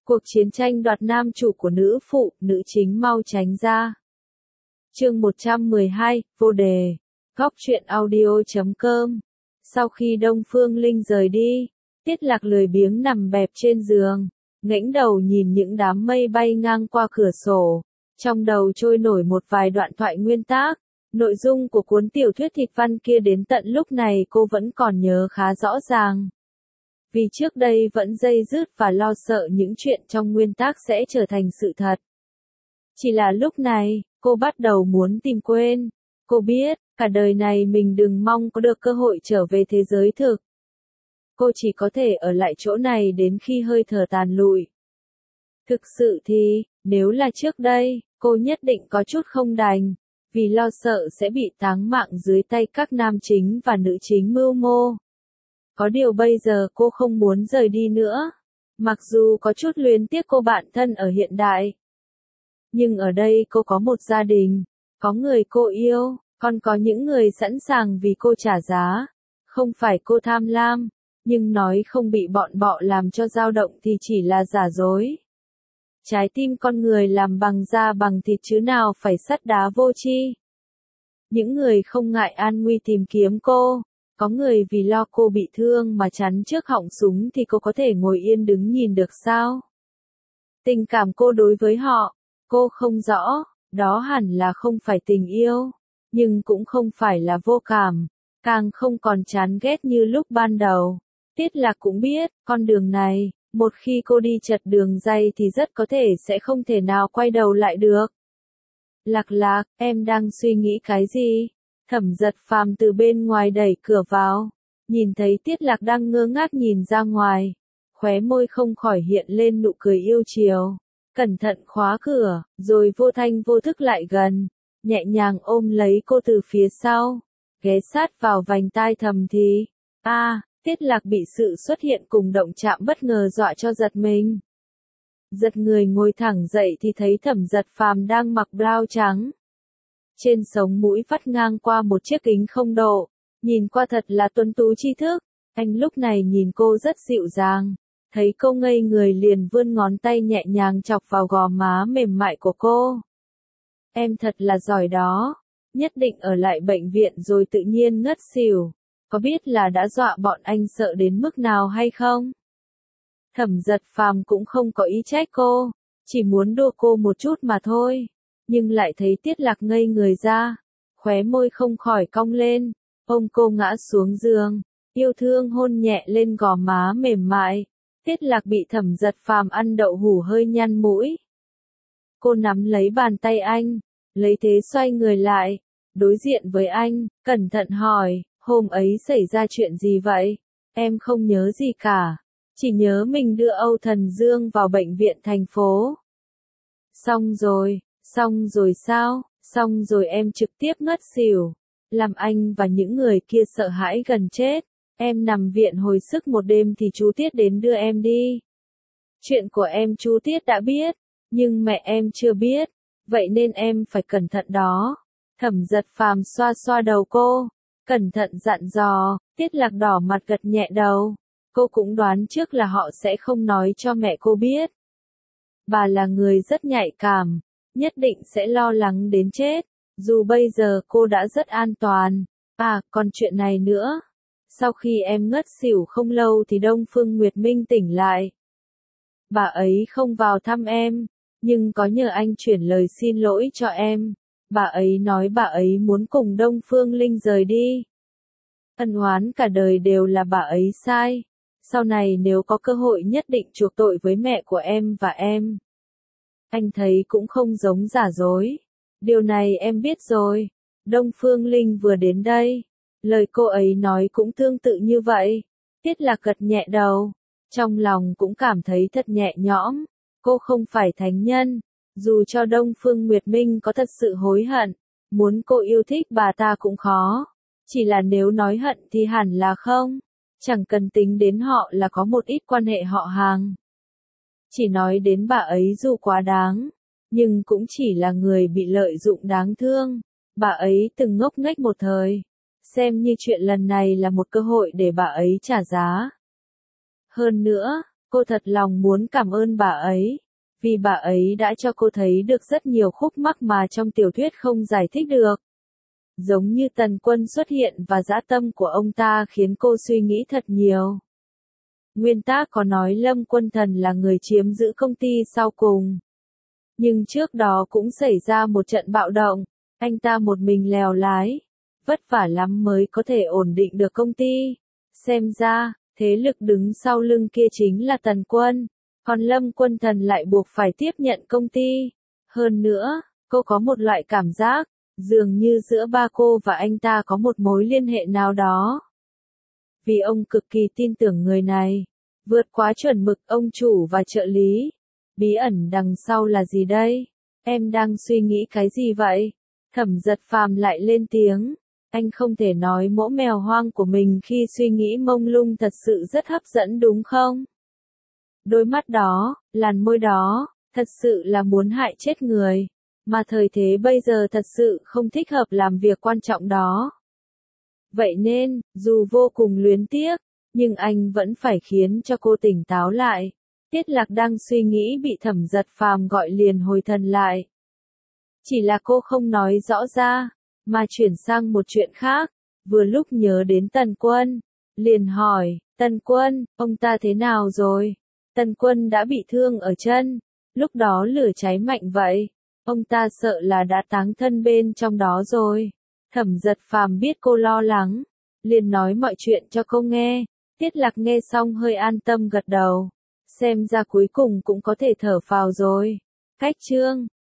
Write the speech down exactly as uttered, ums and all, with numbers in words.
Cuộc chiến tranh đoạt nam chủ của nữ phụ, nữ chính mau tránh ra. Chương một trăm mười hai, vô đề. Góc truyện audio chấm com. Sau khi Đông Phương Linh rời đi, Tiết Lạc lười biếng nằm bẹp trên giường, ngẩng đầu nhìn những đám mây bay ngang qua cửa sổ, trong đầu trôi nổi một vài đoạn thoại nguyên tác. Nội dung của cuốn tiểu thuyết thịt văn kia đến tận lúc này cô vẫn còn nhớ khá rõ ràng. Vì trước đây vẫn dây dứt và lo sợ những chuyện trong nguyên tác sẽ trở thành sự thật. Chỉ là lúc này, cô bắt đầu muốn tìm quên. Cô biết, cả đời này mình đừng mong có được cơ hội trở về thế giới thực. Cô chỉ có thể ở lại chỗ này đến khi hơi thở tàn lụi. Thực sự thì, nếu là trước đây, cô nhất định có chút không đành, vì lo sợ sẽ bị táng mạng dưới tay các nam chính và nữ chính mưu mô. Có điều bây giờ cô không muốn rời đi nữa, mặc dù có chút luyến tiếc cô bạn thân ở hiện đại. Nhưng ở đây cô có một gia đình, có người cô yêu, còn có những người sẵn sàng vì cô trả giá. Không phải cô tham lam, nhưng nói không bị bọn bọ làm cho dao động thì chỉ là giả dối. Trái tim con người làm bằng da bằng thịt chứ nào phải sắt đá vô tri. Những người không ngại an nguy tìm kiếm cô, có người vì lo cô bị thương mà chắn trước họng súng thì cô có thể ngồi yên đứng nhìn được sao? Tình cảm cô đối với họ, cô không rõ, đó hẳn là không phải tình yêu, nhưng cũng không phải là vô cảm, càng không còn chán ghét như lúc ban đầu. Tiết Lạc cũng biết, con đường này, một khi cô đi chật đường ray thì rất có thể sẽ không thể nào quay đầu lại được. Lạc Lạc, em đang suy nghĩ cái gì? Thẩm Giật Phàm từ bên ngoài đẩy cửa vào, nhìn thấy Tiết Lạc đang ngơ ngác nhìn ra ngoài, khóe môi không khỏi hiện lên nụ cười yêu chiều, cẩn thận khóa cửa, rồi vô thanh vô thức lại gần, nhẹ nhàng ôm lấy cô từ phía sau, ghé sát vào vành tai thầm thì, a, à, Tiết Lạc bị sự xuất hiện cùng động chạm bất ngờ dọa cho giật mình. Giật người ngồi thẳng dậy thì thấy Thẩm Giật Phàm đang mặc blau trắng. Trên sống mũi vắt ngang qua một chiếc kính không độ, nhìn qua thật là tuấn tú tri thức. Anh lúc này nhìn cô rất dịu dàng, thấy cô ngây người liền vươn ngón tay nhẹ nhàng chọc vào gò má mềm mại của cô. Em thật là giỏi đó, nhất định ở lại bệnh viện rồi tự nhiên ngất xỉu. Có biết là đã dọa bọn anh sợ đến mức nào hay không? Thẩm Giật Phàm cũng không có ý trách cô, chỉ muốn đùa cô một chút mà thôi. Nhưng lại thấy Tiết Lạc ngây người ra, khóe môi không khỏi cong lên, ôm cô ngã xuống giường, yêu thương hôn nhẹ lên gò má mềm mại. Tiết Lạc bị Thẩm Giật Phàm ăn đậu hủ hơi nhăn mũi. Cô nắm lấy bàn tay anh, lấy thế xoay người lại, đối diện với anh, cẩn thận hỏi, hôm ấy xảy ra chuyện gì vậy? Em không nhớ gì cả, chỉ nhớ mình đưa Âu Thần Dương vào bệnh viện thành phố. Xong rồi. Xong rồi sao? Xong rồi em trực tiếp ngất xỉu, làm anh và những người kia sợ hãi gần chết. Em nằm viện hồi sức một đêm thì chú Tiết đến đưa em đi. Chuyện của em chú Tiết đã biết, nhưng mẹ em chưa biết, vậy nên em phải cẩn thận đó. Thẩm Giật Phàm xoa xoa đầu cô, cẩn thận dặn dò. Tiết Lạc đỏ mặt gật nhẹ đầu. Cô cũng đoán trước là họ sẽ không nói cho mẹ cô biết. Bà là người rất nhạy cảm, nhất định sẽ lo lắng đến chết, dù bây giờ cô đã rất an toàn. À, còn chuyện này nữa. Sau khi em ngất xỉu không lâu thì Đông Phương Nguyệt Minh tỉnh lại. Bà ấy không vào thăm em, nhưng có nhờ anh chuyển lời xin lỗi cho em. Bà ấy nói bà ấy muốn cùng Đông Phương Linh rời đi. Ân oán cả đời đều là bà ấy sai. Sau này nếu có cơ hội nhất định chuộc tội với mẹ của em và em. Anh thấy cũng không giống giả dối. Điều này em biết rồi. Đông Phương Linh vừa đến đây. Lời cô ấy nói cũng tương tự như vậy. Tiết Lạc gật nhẹ đầu. Trong lòng cũng cảm thấy thật nhẹ nhõm. Cô không phải thánh nhân. Dù cho Đông Phương Nguyệt Minh có thật sự hối hận, muốn cô yêu thích bà ta cũng khó. Chỉ là nếu nói hận thì hẳn là không. Chẳng cần tính đến họ là có một ít quan hệ họ hàng. Chỉ nói đến bà ấy dù quá đáng, nhưng cũng chỉ là người bị lợi dụng đáng thương. Bà ấy từng ngốc nghếch một thời, xem như chuyện lần này là một cơ hội để bà ấy trả giá. Hơn nữa, Cô thật lòng muốn cảm ơn bà ấy, vì bà ấy đã cho cô thấy được rất nhiều khúc mắc mà trong tiểu thuyết không giải thích được. Giống như Tần Quân xuất hiện và dã tâm của ông ta khiến cô suy nghĩ thật nhiều. Nguyên tác có nói Lâm Quân Thần là người chiếm giữ công ty sau cùng. Nhưng trước đó cũng xảy ra một trận bạo động, anh ta một mình lèo lái, vất vả lắm mới có thể ổn định được công ty. Xem ra, thế lực đứng sau lưng kia chính là Tần Quân, còn Lâm Quân Thần lại buộc phải tiếp nhận công ty. Hơn nữa, cô có một loại cảm giác, dường như giữa ba cô và anh ta có một mối liên hệ nào đó. Vì ông cực kỳ tin tưởng người này, vượt quá chuẩn mực ông chủ và trợ lý. Bí ẩn đằng sau là gì đây? Em đang suy nghĩ cái gì vậy? Thẩm Giật Phàm lại lên tiếng. Anh không thể nói mỗ mèo hoang của mình khi suy nghĩ mông lung thật sự rất hấp dẫn đúng không? Đôi mắt đó, làn môi đó, thật sự là muốn hại chết người. Mà thời thế bây giờ thật sự không thích hợp làm việc quan trọng đó. Vậy nên, dù vô cùng luyến tiếc, nhưng anh vẫn phải khiến cho cô tỉnh táo lại. Tiết Lạc đang suy nghĩ bị Thẩm Giật Phàm gọi liền hồi thần lại. Chỉ là cô không nói rõ ra, mà chuyển sang một chuyện khác, vừa lúc nhớ đến Tần Quân. Liền hỏi, Tần Quân, ông ta thế nào rồi? Tần Quân đã bị thương ở chân, lúc đó lửa cháy mạnh vậy. Ông ta sợ là đã táng thân bên trong đó rồi. Thẩm Giật Phàm biết cô lo lắng, liền nói mọi chuyện cho cô nghe. Tiết Lạc nghe xong hơi an tâm gật đầu. Xem ra cuối cùng cũng có thể thở phào rồi. Cách chương